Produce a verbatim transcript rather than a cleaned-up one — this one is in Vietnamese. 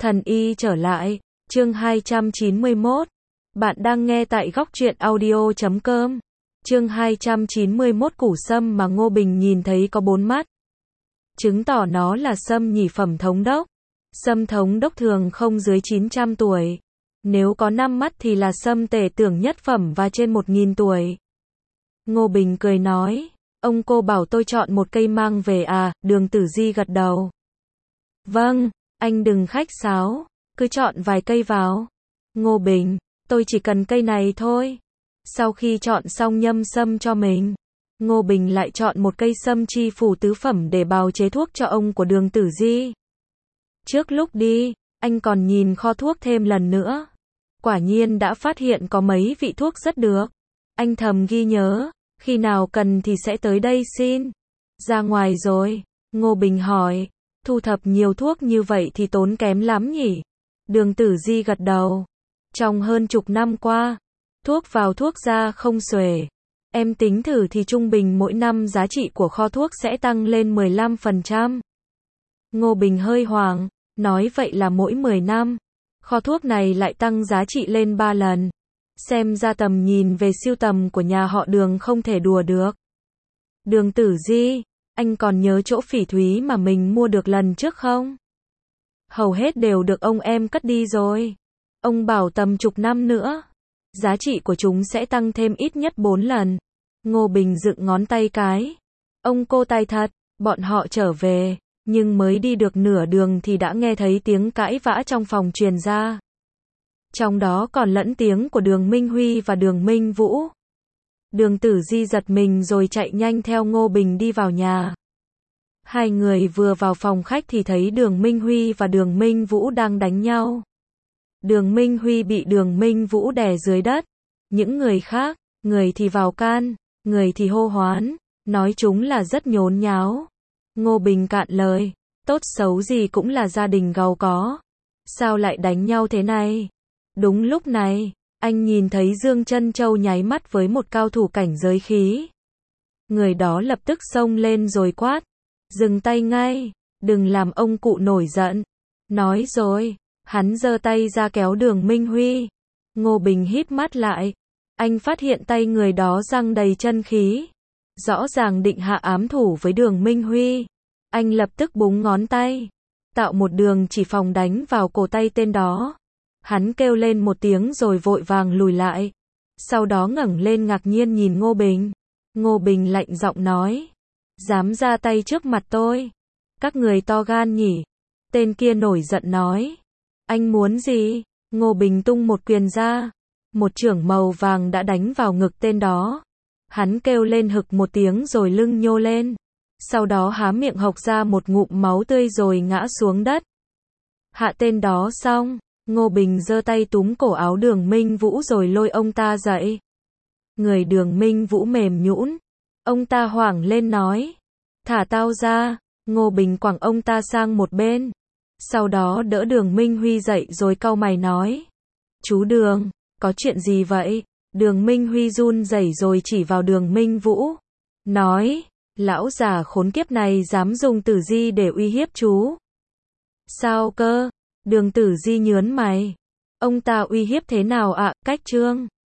Thần y trở lại, chương hai trăm chín mươi mốt. Bạn đang nghe tại góc truyện audio chấm com. Chương hai trăm chín mươi mốt củ sâm mà Ngô Bình nhìn thấy có bốn mắt. Chứng tỏ nó là sâm nhì phẩm thống đốc. Sâm thống đốc thường không dưới chín trăm tuổi. Nếu có năm mắt thì là sâm tể tưởng nhất phẩm và trên một nghìn tuổi. Ngô Bình cười nói, ông cô bảo tôi chọn một cây mang về à, Đường Tử Di gật đầu. Vâng, anh đừng khách sáo, cứ chọn vài cây vào. Ngô Bình, tôi chỉ cần cây này thôi. Sau khi chọn xong nhâm sâm cho mình, Ngô Bình lại chọn một cây sâm chi phủ tứ phẩm để bào chế thuốc cho ông của Đường Tử Di. Trước lúc đi, anh còn nhìn kho thuốc thêm lần nữa. Quả nhiên đã phát hiện có mấy vị thuốc rất được. Anh thầm ghi nhớ, khi nào cần thì sẽ tới đây xin. Ra ngoài rồi, Ngô Bình hỏi, thu thập nhiều thuốc như vậy thì tốn kém lắm nhỉ? Đường Tử Di gật đầu. Trong hơn chục năm qua, thuốc vào thuốc ra không xuể. Em tính thử thì trung bình mỗi năm giá trị của kho thuốc sẽ tăng lên mười lăm phần trăm. Ngô Bình hơi hoảng, nói vậy là mỗi mười năm, kho thuốc này lại tăng giá trị lên ba lần. Xem ra tầm nhìn về sưu tầm của nhà họ Đường không thể đùa được. Đường Tử Di, anh còn nhớ chỗ phỉ thúy mà mình mua được lần trước không? Hầu hết đều được ông em cất đi rồi. Ông bảo tầm chục năm nữa, giá trị của chúng sẽ tăng thêm ít nhất bốn lần. Ngô Bình dựng ngón tay cái. Ông cô tài thật, bọn họ trở về, nhưng mới đi được nửa đường thì đã nghe thấy tiếng cãi vã trong phòng truyền ra. Trong đó còn lẫn tiếng của Đường Minh Huy và Đường Minh Vũ. Đường Tử Di giật mình rồi chạy nhanh theo Ngô Bình đi vào nhà. Hai người vừa vào phòng khách thì thấy Đường Minh Huy và Đường Minh Vũ đang đánh nhau. Đường Minh Huy bị Đường Minh Vũ đè dưới đất. Những người khác, người thì vào can, người thì hô hoán, nói chúng là rất nhốn nháo. Ngô Bình cạn lời, tốt xấu gì cũng là gia đình giàu có. Sao lại đánh nhau thế này? Đúng lúc này, anh nhìn thấy Dương Trân Châu nháy mắt với một cao thủ cảnh giới khí. Người đó lập tức xông lên rồi quát, dừng tay ngay, đừng làm ông cụ nổi giận. Nói rồi, hắn giơ tay ra kéo Đường Minh Huy. Ngô Bình híp mắt lại, anh phát hiện tay người đó răng đầy chân khí. Rõ ràng định hạ ám thủ với Đường Minh Huy. Anh lập tức búng ngón tay, tạo một đường chỉ phòng đánh vào cổ tay tên đó. Hắn kêu lên một tiếng rồi vội vàng lùi lại. Sau đó ngẩng lên ngạc nhiên nhìn Ngô Bình. Ngô Bình lạnh giọng nói, dám ra tay trước mặt tôi? Các người to gan nhỉ? Tên kia nổi giận nói, anh muốn gì? Ngô Bình tung một quyền ra. Một chưởng màu vàng đã đánh vào ngực tên đó. Hắn kêu lên hực một tiếng rồi lưng nhô lên. Sau đó há miệng hộc ra một ngụm máu tươi rồi ngã xuống đất. Hạ tên đó xong, Ngô Bình giơ tay túm cổ áo Đường Minh Vũ rồi lôi ông ta dậy. Người Đường Minh Vũ mềm nhũn. Ông ta hoảng lên nói, thả tao ra. Ngô Bình quẳng ông ta sang một bên. Sau đó đỡ Đường Minh Huy dậy rồi cau mày nói, chú Đường, có chuyện gì vậy? Đường Minh Huy run rẩy rồi chỉ vào Đường Minh Vũ. Nói, lão già khốn kiếp này dám dùng Tử Di để uy hiếp chú. Sao cơ? Đường Tử Di nhớn mày. Ông ta uy hiếp thế nào ạ? À? Cách trương.